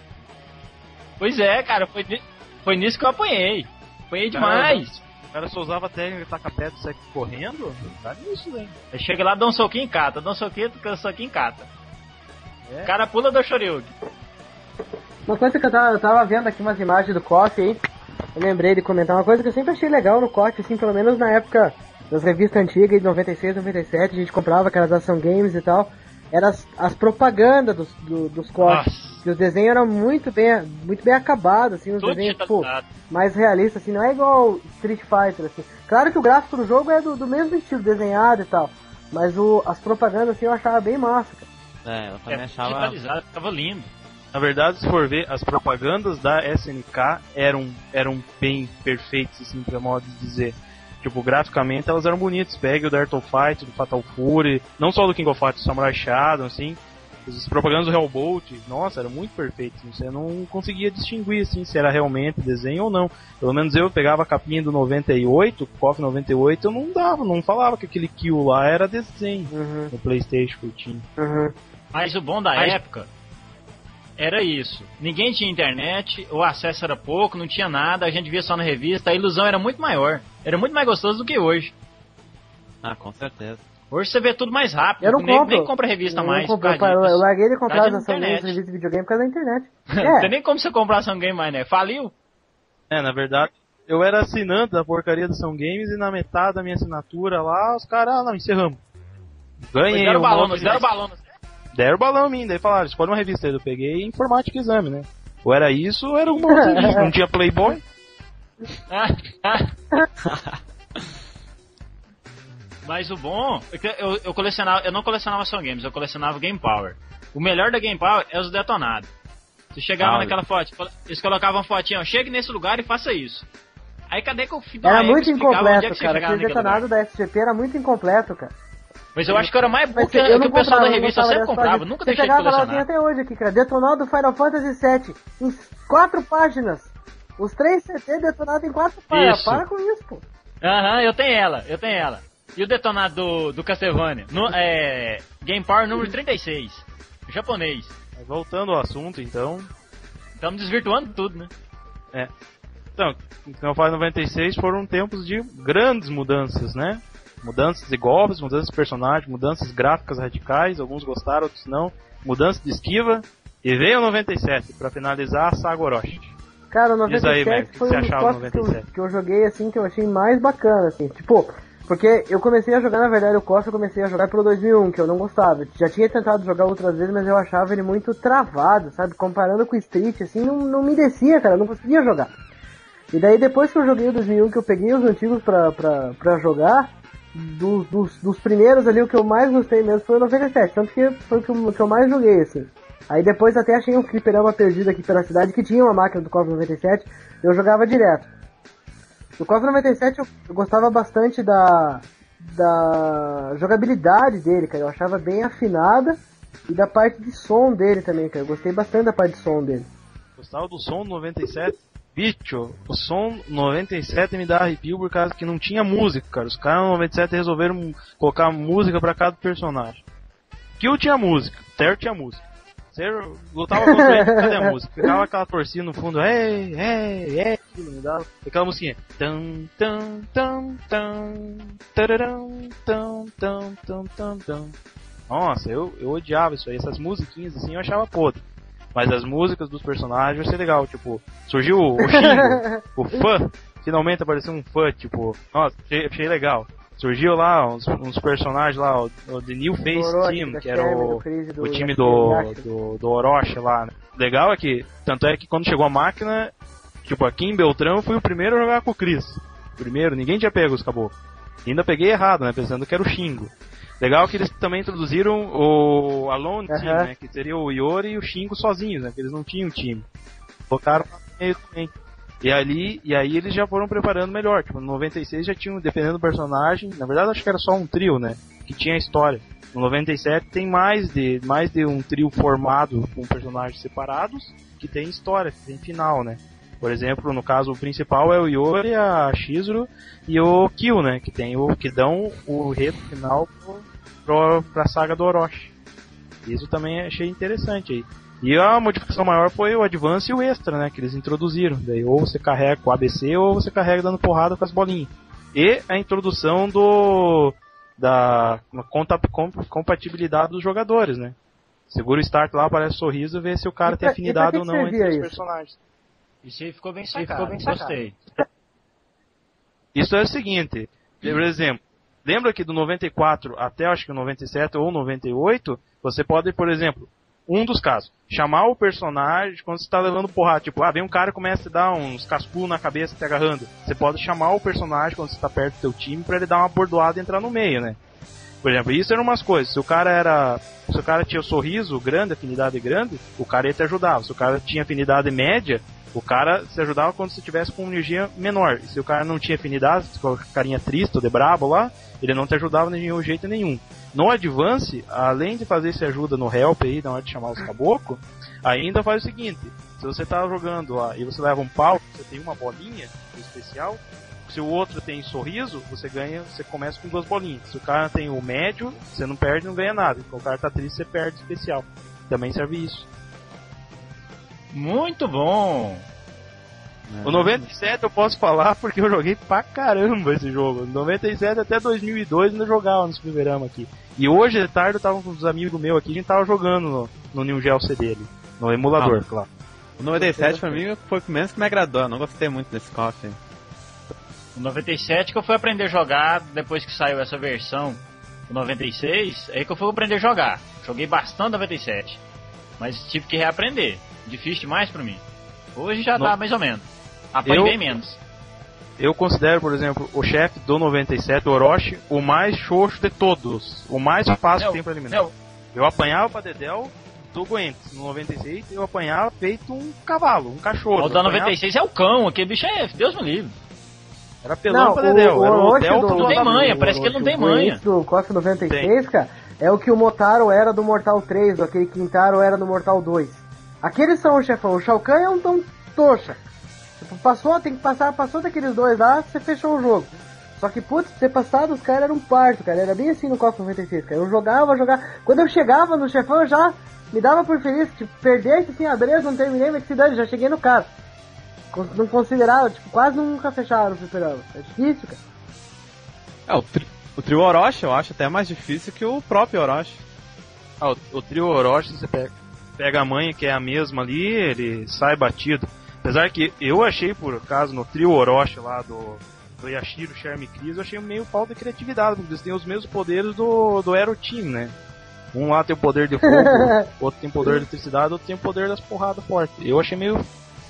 Pois é, cara, foi nisso que eu apanhei. Apanhei demais. O cara só usava a técnica de tacar pé e sair correndo? Tá nisso, né? Aí chega lá, dá um soquinho e cata, dá um soquinho e cata. É. O cara pula do Shoryuken. Uma coisa que eu tava vendo aqui umas imagens do KOF aí, eu lembrei de comentar uma coisa que eu sempre achei legal no KOF, assim, pelo menos na época das revistas antigas, de 96, 97, a gente comprava aquelas ação games e tal, eram as propagandas dos KOF. Nossa. Que os desenhos eram muito bem acabados, assim, os Tudo desenhos, tipo, digitalizado. mais realistas, assim, não é igual Street Fighter, assim. Claro que o gráfico do jogo é do mesmo estilo, desenhado e tal, mas as propagandas, assim, eu achava bem massa, cara. É, eu também achava... Digitalizado, ficava lindo. Na verdade, se for ver, as propagandas da SNK eram bem perfeitas, assim, pra modo de dizer. Tipo, graficamente elas eram bonitas. Pega o da Art of Fight, do Fatal Fury, não só do King of Fighters, do Samurai Shadow, assim. As propagandas do Hellbolt, nossa, era muito perfeito. Você não conseguia distinguir, assim, se era realmente desenho ou não. Pelo menos eu pegava a capinha do 98, KOF 98, eu não falava que aquele kill lá era desenho no PlayStation que eu tinha. Uhum. Mas o bom da época era isso. Ninguém tinha internet, o acesso era pouco, não tinha nada, a gente via só na revista, a ilusão era muito maior. Era muito mais gostoso do que hoje. Ah, com certeza. Hoje você vê tudo mais rápido, Eu não compro. nem compra revista mais. Eu larguei de comprar as ação games internet. de revista de videogame por causa da internet. Não tem nem como você comprar ação game mais, né? Faliu? Na verdade, eu era assinante da porcaria da Ação Games e na metade da minha assinatura lá, os caras, não, encerramos. Ganhei. Deram balão, deram balão. Deram balão em mim, daí falaram, escolhe uma revista aí, eu peguei Informática e Exame, né? Ou era isso, ou era alguma outra revista, não tinha Playboy. Mas o bom é que eu não colecionava Ação Games, eu colecionava Game Power. O melhor da Game Power é os detonados. Você chegava naquela foto, eles colocavam uma fotinha, ó, chegue nesse lugar e faça isso. Aí cadê que eu fiz? Era muito incompleto, cara. Aquele detonado da SGP era muito incompleto, cara. Mas eu acho que era mais burro que o pessoal da revista, eu sempre comprava, nunca deixei de colecionar. Você até hoje aqui, cara. Detonado do Final Fantasy VII, em 4 páginas. Os 3 CT detonados em 4 páginas. Para com isso, pô. Aham, eu tenho ela. E o detonado do Castlevania? Game Power número 36. Japonês. Mas voltando ao assunto, então... Estamos desvirtuando tudo, né? Então, Final Fantasy 96 foram tempos de grandes mudanças, né? Mudanças de golpes, mudanças de personagem, mudanças gráficas radicais, alguns gostaram, outros não. Mudança de esquiva. E veio o 97, pra finalizar a saga Orochi. Cara, o 97 aí, foi um dos costos que eu joguei, assim, que eu achei mais bacana, assim. Tipo... Porque eu comecei a jogar, na verdade, o KOF eu comecei a jogar pelo 2001, que eu não gostava. Já tinha tentado jogar outras vezes, mas eu achava ele muito travado, sabe? Comparando com o Street, assim, não me descia, cara, eu não conseguia jogar. E daí depois que eu joguei o 2001, que eu peguei os antigos pra jogar, dos primeiros ali, o que eu mais gostei mesmo foi o 97, tanto que foi o que eu mais joguei, assim. Aí depois até achei um fliperama perdido aqui pela cidade, que tinha uma máquina do KOF 97, eu jogava direto. No KOF 97 eu gostava bastante da jogabilidade dele, cara. Eu achava bem afinada e da parte de som dele também, cara. Eu gostei bastante da parte de som dele. Gostava do som do 97? Bicho, o som 97 me dá arrepio por causa que não tinha música, cara. Os caras no 97 resolveram colocar música pra cada personagem. Kill tinha música, Terror tinha música. Você lutava contra ele, cadê a música? Ficava aquela torcida no fundo, aquilo me dava aquela musiquinha. Nossa, eu odiava isso aí, essas musiquinhas assim eu achava podre. Mas as músicas dos personagens vai ser legal, tipo, surgiu o Shingo, o fã, finalmente apareceu um fã, tipo, nossa, achei legal. Surgiu lá uns personagens lá, o The New Face Team, que era o time do Orochi lá, né? Legal é que, tanto é que quando chegou a máquina, tipo, aqui em Beltrão, fui o primeiro a jogar com o Chris. Primeiro, ninguém tinha pego os caboclos. Ainda peguei errado, né, pensando que era o Shingo. Legal que eles também introduziram o Alone Team, né, que seria o Iori e o Shingo sozinhos, né, que eles não tinham time. Colocaram no meio também. E aí eles já foram preparando melhor. Tipo, no 96 já tinham, dependendo do personagem, na verdade acho que era só um trio, né? Que tinha história. No 97 tem mais de um trio formado com personagens separados, que tem história, que tem final, né? Por exemplo, no caso o principal é o Iori, a Shizuru e o Kill, né? Que dão o reto final pra saga do Orochi. Isso também achei interessante aí. E a modificação maior foi o Advance e o Extra, né, que eles introduziram. Daí ou você carrega com o ABC ou você carrega dando porrada com as bolinhas. E a introdução da compatibilidade dos jogadores, né. Segura o start lá, aparece o sorriso e vê se o cara tem afinidade ou não entre os personagens. Isso aí ficou bem sacado, gostei. Isso é o seguinte, por exemplo, lembra que do 94 até acho que o 97 ou 98, você pode, por exemplo, um dos casos, chamar o personagem quando você tá levando porrada, tipo, vem um cara e começa a dar uns cascudos na cabeça te agarrando. Você pode chamar o personagem quando você tá perto do teu time pra ele dar uma bordoada e entrar no meio, né? Por exemplo, isso eram umas coisas. Se o cara tinha o sorriso grande, afinidade grande, o cara ia te ajudar. Se o cara tinha afinidade média, o cara se ajudava quando você tivesse com energia menor. E se o cara não tinha afinidade, com a carinha triste ou de brabo lá, ele não te ajudava de nenhum jeito nenhum. No Advance, além de fazer essa ajuda no Help aí, na hora de chamar os caboclos, ainda faz o seguinte: se você tá jogando lá e você leva um pau, você tem uma bolinha especial. Se o outro tem sorriso, você começa com 2 bolinhas. Se o cara tem o médio, você não perde, não ganha nada. Se o cara tá triste, você perde especial. Também serve isso. Muito bom. O 97 eu posso falar porque eu joguei pra caramba esse jogo. 97 até 2002 eu ainda jogava nos fliperama aqui. E hoje de tarde eu tava com uns amigos meus aqui, a gente tava jogando no New Geo CD ali, no emulador, claro. O 97 pra mim foi o menos que me agradou, eu não gostei muito desse KOF. O 97 que eu fui aprender a jogar depois que saiu essa versão. O 96, aí que eu fui aprender a jogar. Joguei bastante 97, mas tive que reaprender. Difícil demais pra mim. Hoje já tá mais ou menos. Apanhei bem menos. Eu considero, por exemplo, o chefe do 97, o Orochi, o mais xoxo de todos. O mais fácil que tem pra eliminar. Eu apanhava pra Dedel do Goentes. No 96 eu apanhava feito um cavalo, um cachorro. O da 96 é o cão, aquele bicho é Deus me livre. Era pelão pra Dedel. Era o Delta do... Não tem manha, parece que ele não tem manha. O KOF 96, cara, é o que o Motaro era do Mortal 3, aquele Quintaro era do Mortal 2. Aqueles são o chefão. O Shao Kahn é um tão toxa. Tem que passar, passou daqueles dois lá, você fechou o jogo. Só que, putz, ter passado, os caras eram um parto, cara. Era bem assim no KOF 96, cara. Eu jogava. Quando eu chegava no chefão, eu já me dava por feliz. Tipo, perdesse assim a beleza, não terminei, mas que cidade, já cheguei no cara. Não considerava, tipo, quase nunca fecharam o fliperama. É difícil, cara. O trio Orochi eu acho até mais difícil que o próprio Orochi. O trio Orochi, você pega a manha, que é a mesma ali, ele sai batido. Apesar que eu achei, por acaso, no trio Orochi lá do Yashiro, Charme e Cris, eu achei meio falta de criatividade, porque eles têm os mesmos poderes do Aero Team, né? Um lá tem o poder de fogo, outro tem o poder de eletricidade, outro tem o poder das porradas fortes. Eu achei meio...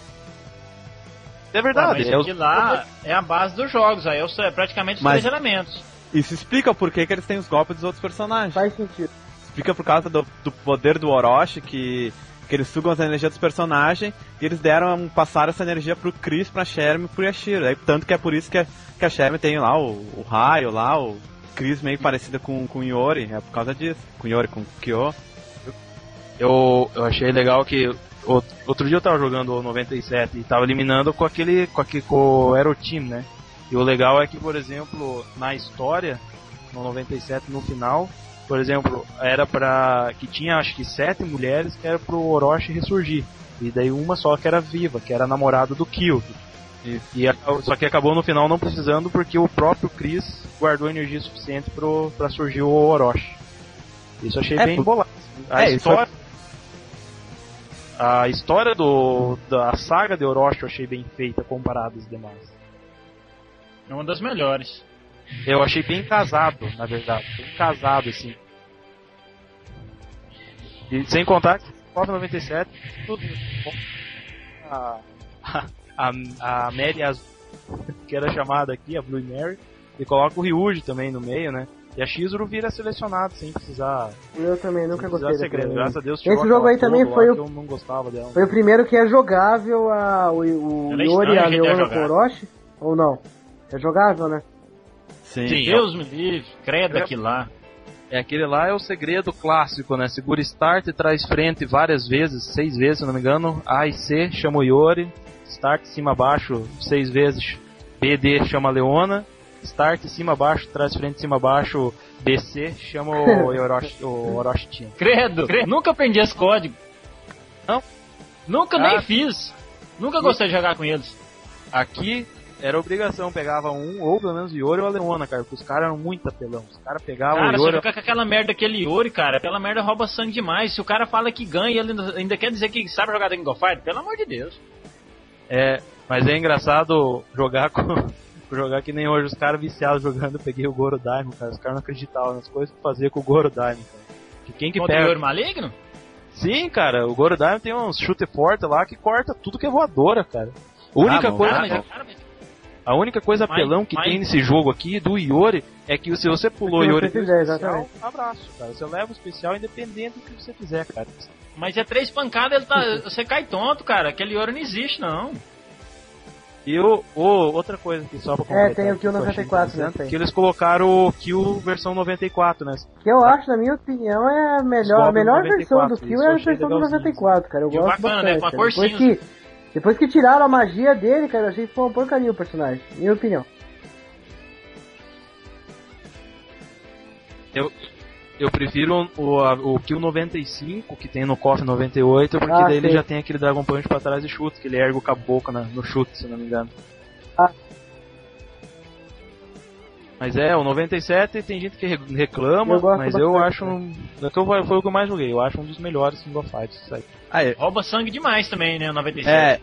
É verdade. Mas lá é a base dos jogos, aí é praticamente os três elementos. Isso explica por que eles têm os golpes dos outros personagens. Faz sentido. Explica por causa do poder do Orochi, que eles sugam as energias dos personagens, e eles passaram essa energia pro Chris, pra Sherm e pro Yashiro. Aí, tanto que é por isso que a Sherm tem lá o raio, lá, o Chris meio parecido com o Iori, é por causa disso. Com o Iori, com o Kyo. Eu achei legal que outro dia eu tava jogando o 97 e tava eliminando com o Aero Team, né? E o legal é que, por exemplo, na história, no 97, no final, por exemplo, era que tinha acho que 7 mulheres que era pro Orochi ressurgir. E daí uma só que era viva, que era a namorada do Kyo. Só que acabou no final não precisando porque o próprio Chris guardou energia suficiente pra surgir o Orochi. Isso eu achei bem bolado. A história da saga de Orochi eu achei bem feita comparada aos demais. É uma das melhores. Eu achei bem casado, na verdade. Bem casado, assim. E sem contar que o 97, tudo a Mary Azul, que era chamada aqui, a Blue Mary, e coloca o Ryuji também no meio, né? E a Shizuru vira selecionado sem precisar. Eu também nunca gostei segredo. Graças a Deus. Esse jogo aí também foi eu não gostava dela. Foi o primeiro que é jogável o Iori e a Leona com o Orochi? Ou não? É jogável, né? Sim. Deus me livre, credo aquilo lá. Aquele lá é o segredo clássico, né? Segura Start e traz frente várias vezes, 6 vezes, se não me engano. A e C chama o Iori. Start cima baixo 6 vezes. B, D chama a Leona. Start cima baixo, traz frente cima baixo. BC chama o Orochi Team. Credo. Nunca aprendi esse código. Não? Nunca nem fiz. Nunca gostei de jogar com eles. Aqui era obrigação, pegava um, ou pelo menos o Iori ou a Leona, cara, porque os caras eram muito apelão. Os caras pegavam o Iori... Cara, fica com aquela merda daquele Iori, cara, aquela merda rouba sangue demais. Se o cara fala que ganha, ele ainda quer dizer que sabe jogar King of Fighters, pelo amor de Deus. Mas é engraçado jogar que nem hoje, os caras viciados jogando, eu peguei o Goro Daimon, cara, os caras não acreditavam nas coisas que fazia com o Goro Daimon, cara. Que quem que pega... o Iori maligno? Sim, cara, o Goro Daimon tem uns chute forte lá que corta tudo que é voadora, cara. A única coisa apelão que tem nesse jogo aqui, do Iori, é que se você pulou o Iori especial, abraço, cara. Você leva o especial independente do que você fizer, cara. Mas é 3 pancadas, você cai tonto, cara. Aquele Iori não existe, não. E outra coisa aqui, só pra completar. Tem o Kill 94, né? Que eles colocaram o Kill versão 94, né? Que eu acho, na minha opinião, é a melhor 94, versão do Kill é a versão do 94, cara. Eu gosto bacana, bastante. Né? Com a cor Depois que tiraram a magia dele, cara, eu achei que foi uma porcaria o personagem. Minha opinião. Eu prefiro o Kill 95, que tem no KOF 98, porque daí ele já tem aquele Dragon Punch pra trás e chute, que ele ergue o caboclo no chute, se não me engano. Mas o 97 tem gente que reclama, mas eu acho... Foi o que eu mais joguei, eu acho um dos melhores King of Fighters. Rouba sangue demais também, né, o 97.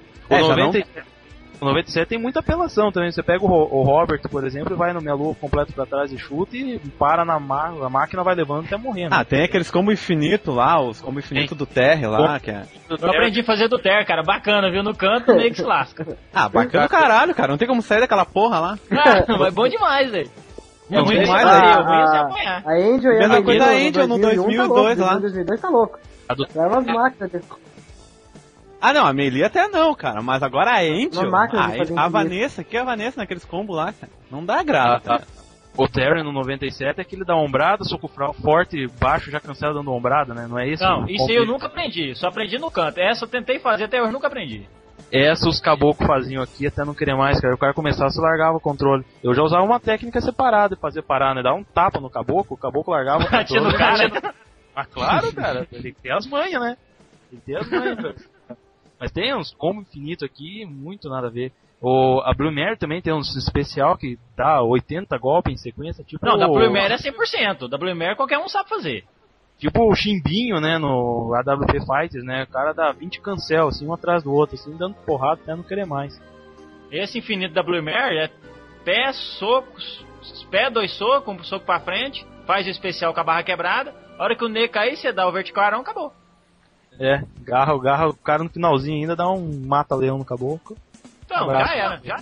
O 97 tem muita apelação também. Você pega o Robert, por exemplo, e vai no Melu completo pra trás e chuta e para a máquina vai levando até morrendo. Tem aqueles combo infinito lá, os combo infinito do Terry lá, que é... Eu aprendi a fazer do Terry, cara, bacana, viu? No canto, meio que se lasca. Bacana caralho, cara, não tem como sair daquela porra lá. Mas bom demais, velho. É ruim demais, apanhar. A Angel e a mesma coisa da Angel no 2002 lá. 2002 tá louco. Era umas máquinas desse. Não, a Melee até não, cara, mas agora a Angel, a Vanessa naqueles combos lá, cara, não dá graça, cara. O Terry no 97 é aquele da ombrada, soco forte, baixo, já cancela dando ombrada, né? Não é isso? Não, isso aí eu nunca aprendi, só aprendi no canto. Essa eu tentei fazer, até hoje nunca aprendi. Essa os caboclos faziam aqui até não querer mais, cara. O cara começava, você largava o controle. Eu já usava uma técnica separada de fazer parar, né? Dar um tapa no caboclo, o caboclo largava o controle. No cara. Claro, cara, tem que ter as manhas, né? Tem que ter as manhas, cara. Mas tem uns combo infinito aqui, muito nada a ver. A Blue Mare também tem uns especial que dá 80 golpes em sequência, tipo... Não, da Blue Mare é 100%, da Blue Mare qualquer um sabe fazer. Tipo o Chimbinho, né, no AWP Fighters, né, o cara dá 20 cancel, assim, um atrás do outro, assim, dando porrada até não querer mais. Esse infinito da Blue Mare é pé, socos, pé, 2 socos, um soco pra frente, faz o especial com a barra quebrada, a hora que o Ney cair, você dá o vertical, acabou. Garra o cara no finalzinho ainda dá um mata-leão no caboclo. Então, já era, já.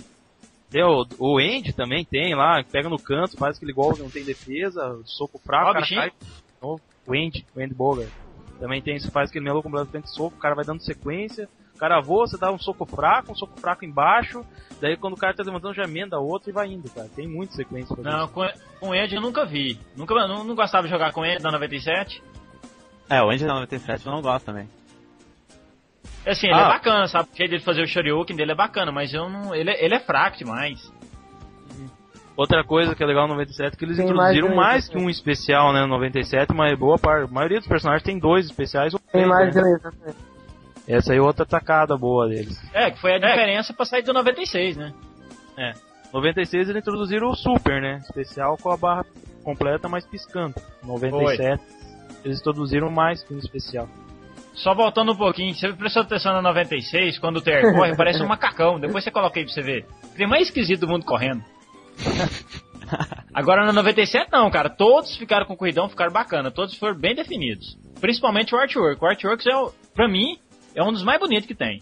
O End também tem lá, pega no canto, faz aquele golpe, não tem defesa, soco fraco, o cara cai de novo. O End Bogart. Também tem isso, faz aquele melo completamente soco, o cara vai dando sequência, o cara voa, você dá um soco fraco embaixo, daí quando o cara tá levantando já emenda outro e vai indo, cara. Tem muita sequência pra Não, com o End eu nunca vi. Não gostava de jogar com o End na 97. O End da 97 eu não gosto também. Assim, ele é bacana, sabe? O jeito dele fazer o Shoryuken dele é bacana, mas ele é fraco demais. Outra coisa que é legal no 97 é que eles introduziram mais que um especial, né, no 97, mas a maioria dos personagens tem 2 especiais ou 3, tem mais de né? Essa aí é outra tacada boa deles. Que foi a diferença pra sair do 96, né? 96 eles introduziram o Super, né, especial com a barra completa, mas piscando. 97 eles introduziram mais que um especial. Só voltando um pouquinho, você prestou atenção na 96, quando o Terry corre, parece um macacão. Depois você coloca aí pra você ver. Ele é mais esquisito do mundo correndo. Agora na 97 não, cara. Todos ficaram com corridão, ficaram bacana. Todos foram bem definidos. Principalmente o Artwork. O Artwork, pra mim, é um dos mais bonitos que tem.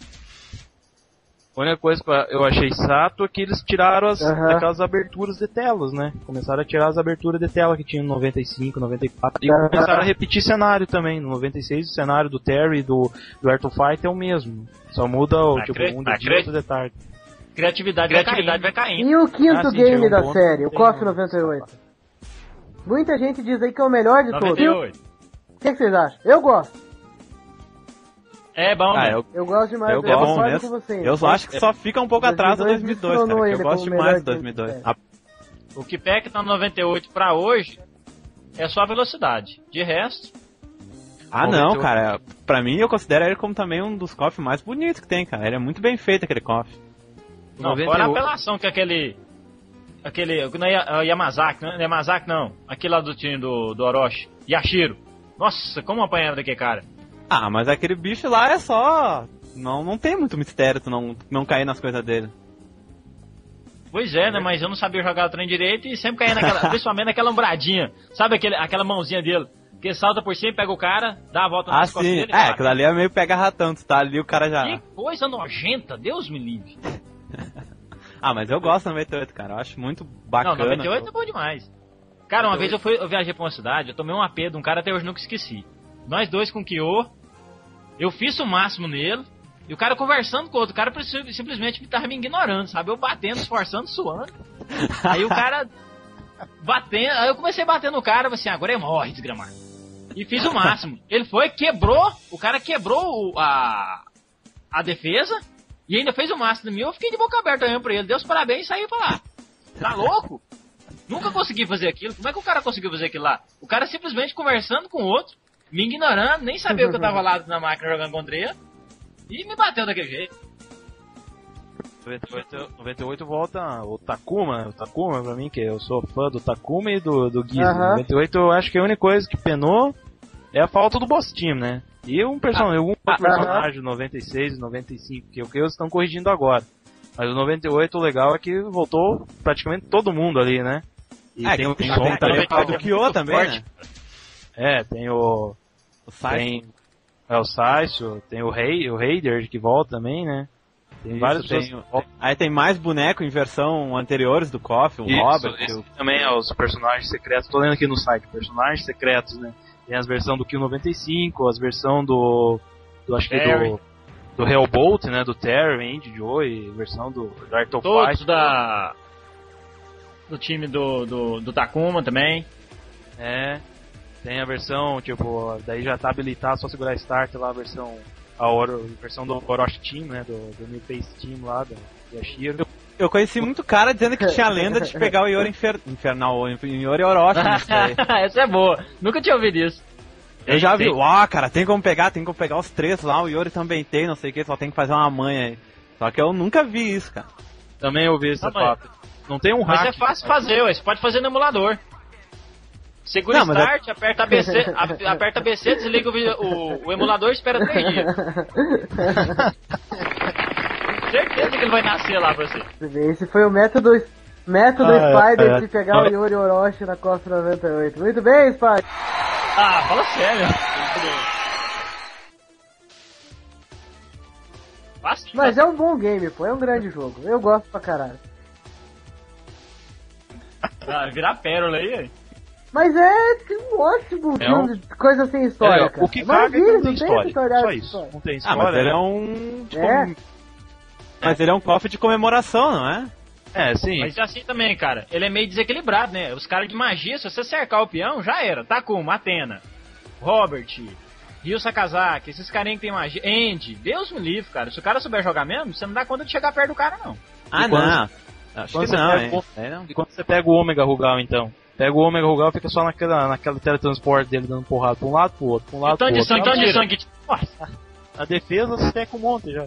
A única coisa que eu achei chato é que eles tiraram aquelas aberturas de telas, né? Começaram a tirar as aberturas de tela que tinha no 95, 94. E começaram a repetir cenário também. No 96 o cenário do Terry e do Art of Fight é o mesmo. Só muda um de outro detalhe. Criatividade vai caindo. E o quinto game da série, o KOF 98? Muita gente diz aí que é o melhor de 98. todos. O que vocês acham? Eu gosto. É bom, né? Eu gosto demais. Eu gosto com você. Eu acho que só fica um pouco atrás do 2002, cara, eu gosto demais do 2002. O que pega que tá no 98 pra hoje é só a velocidade. De resto... não, cara. Pra mim, eu considero ele como também um dos KOF mais bonitos que tem, cara. Ele é muito bem feito, aquele KOF. Não, fora a apelação que aquele não é Yamazaki, não, Yamazaki não. Aquele lá do time do Orochi. Yashiro. Nossa, como apanhava daquele cara. Mas aquele bicho lá é só... Não tem muito mistério tu não cair nas coisas dele. Pois é, né? Mas eu não sabia jogar o trem direito e sempre caía naquela... principalmente naquela ombradinha. Sabe aquela mãozinha dele? Que ele salta por cima, pega o cara, dá a volta nas costas dele. Aquilo ali é meio pega-ratão. Tu tá ali, o cara já... Que coisa nojenta, Deus me livre. Mas eu gosto do 98, cara. Eu acho muito bacana. Não, 98 é bom demais. Cara, uma vez eu viajei pra uma cidade, eu tomei um AP de um cara, até hoje nunca esqueci. Nós dois com o Kyo, eu fiz o máximo nele, e o cara conversando com o outro, o cara simplesmente tava me ignorando, sabe? Eu batendo, esforçando, suando. Aí o cara batendo, aí eu comecei a bater no cara, assim, agora ele morre, desgramado. E fiz o máximo. Ele foi, quebrou, o cara quebrou a defesa, e ainda fez o máximo de mim, eu fiquei de boca aberta olhando pra ele, deu os parabéns e saiu pra lá. Tá louco? Nunca consegui fazer aquilo. Como é que o cara conseguiu fazer aquilo lá? O cara simplesmente conversando com o outro, me ignorando, nem sabia que eu tava lá na máquina jogando contra ele, e me bateu daquele jeito. 98 volta o Takuma. O Takuma, pra mim, que eu sou fã do Takuma e do Gizmo. 98 eu acho que a única coisa que penou é a falta do boss team, né? E um personagem 96 e 95, que é o que eles estão corrigindo agora. Mas o 98, o legal é que voltou praticamente todo mundo ali, né? E tem o som também do Kyo também, né? Tem o Saisho. Tem o Saisho, tem o Raider que volta também, né? Tem vários Aí tem mais boneco em versão anteriores do KOF, o Robert. Também é os personagens secretos, tô lendo aqui no site, personagens secretos, né? Tem as versões do Kill 95, as versões do acho que do Hellbolt, né? Do Terry, Andy Joy, versão do Art of Todos Fight. do time do Takuma também. Tem a versão, tipo, daí já tá habilitado, só segurar Start lá, a versão do Orochi Team, né? Do New Face Team lá, da Yashiro. Eu conheci muito cara dizendo que tinha a lenda de pegar o Yori Infernal, o Yori Orochi nisso aí. Essa é boa, nunca tinha ouvido isso. Eu já vi, cara, tem como pegar os 3 lá, o Yori também tem, não sei o que, só tem que fazer uma manha aí. Só que eu nunca vi isso, cara. Também ouvi esse papo. Não tem um hack. Mas é fácil fazer, você pode fazer no emulador. Segura Start, aperta BC, desliga o emulador e espera 3 dias. Certeza que ele vai nascer lá pra você. Esse foi o método Spider de pegar o Yori Orochi na Costa 98. Muito bem, Spider. Fala sério. Mas é um bom game, pô. É um grande jogo. Eu gosto pra caralho. Virar pérola aí. Mas é um ótimo filme, coisa sem história, cara. O que caga é que não tem história. Só isso. Não tem história. Mas ele é um... Mas ele é um cofre de comemoração, não é? Sim. Mas assim também, cara. Ele é meio desequilibrado, né? Os caras de magia, se você cercar o peão, já era. Takuma, Athena, Robert, Ryu Sakazaki, esses carinhos que tem magia. Andy, Deus me livre, cara. Se o cara souber jogar mesmo, você não dá conta de chegar perto do cara, não. Não. Acho que não, hein? E quando você pega o Omega Rugal, então? Pega o Omega Rugal e fica só naquela teletransporte dele dando porrada pra um lado pro outro, Então de sangue. A defesa você pega um monte já.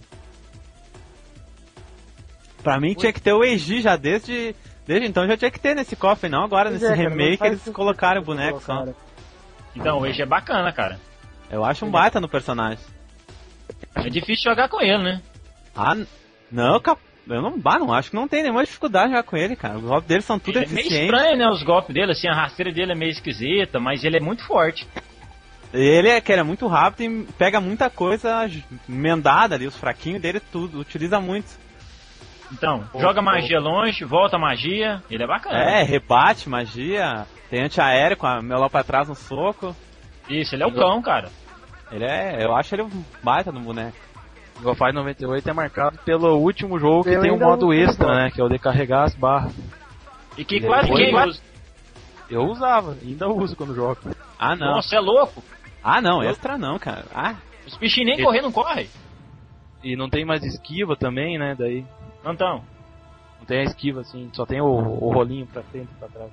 Pra mim tinha que ter o Eiji já desde então já tinha que ter nesse cofre, não agora nesse remake eles colocaram o boneco só. Então o Eiji é bacana, cara. Eu acho um baita no personagem. É difícil jogar com ele, né? Não, eu não acho que não tem nenhuma dificuldade jogar com ele, cara. Os golpes dele são tudo eficientes. É meio estranho, né, os golpes dele, assim, a rasteira dele é meio esquisita, mas ele é muito forte. Ele é muito rápido e pega muita coisa emendada ali, os fraquinhos dele tudo, utiliza muito. Então, joga magia longe, volta magia, ele é bacana. Rebate magia, tem antiaéreo com a meló pra trás no soco. Isso, ele é o cão, cara. Eu acho ele um baita no boneco. O Golfai 98 é marcado pelo último jogo que tem um modo extra, né? Que é o de carregar as barras. E que quase ninguém usa. Eu usava, ainda uso quando jogo. Não. Nossa, é louco. Não, extra não, cara. Os bichinhos nem correr não correm. E não tem mais esquiva também, né? Daí. Então. Não tem a esquiva, assim, só tem o rolinho pra frente e pra trás.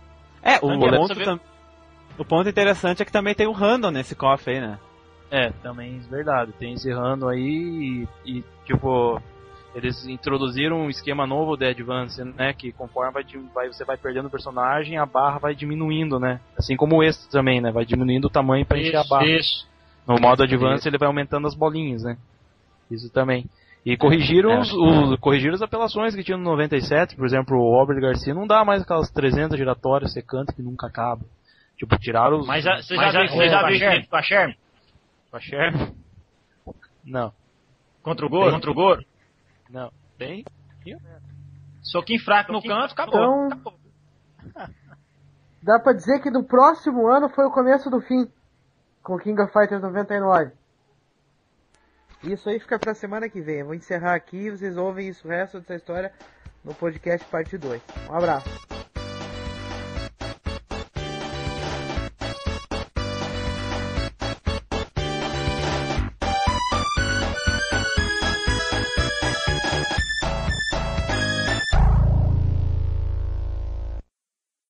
O ponto interessante é que também tem o random nesse cofre aí, né? Também é verdade. Tem esse random aí e tipo, eles introduziram um esquema novo de Advance, né? Que conforme você vai perdendo o personagem, a barra vai diminuindo, né? Assim como o extra também, né? Vai diminuindo o tamanho pra encher a barra. Isso. No modo Advance ele vai aumentando as bolinhas, né? Isso também. E corrigiram corrigiram as apelações que tinham no 97, por exemplo, o Robert Garcia não dá mais aquelas 300 giratórias secantes que nunca acabam. Tipo, tiraram os... Mas você já viu com a Sherm? Com a Sherm? Não. Contra o Goro? Não. Tem? Soquinho fraco no canto, acabou. Então, dá pra dizer que no próximo ano foi o começo do fim com King of Fighters 99. Isso aí fica pra semana que vem. Eu vou encerrar aqui e vocês ouvem isso, o resto dessa história no podcast parte 2. Um abraço.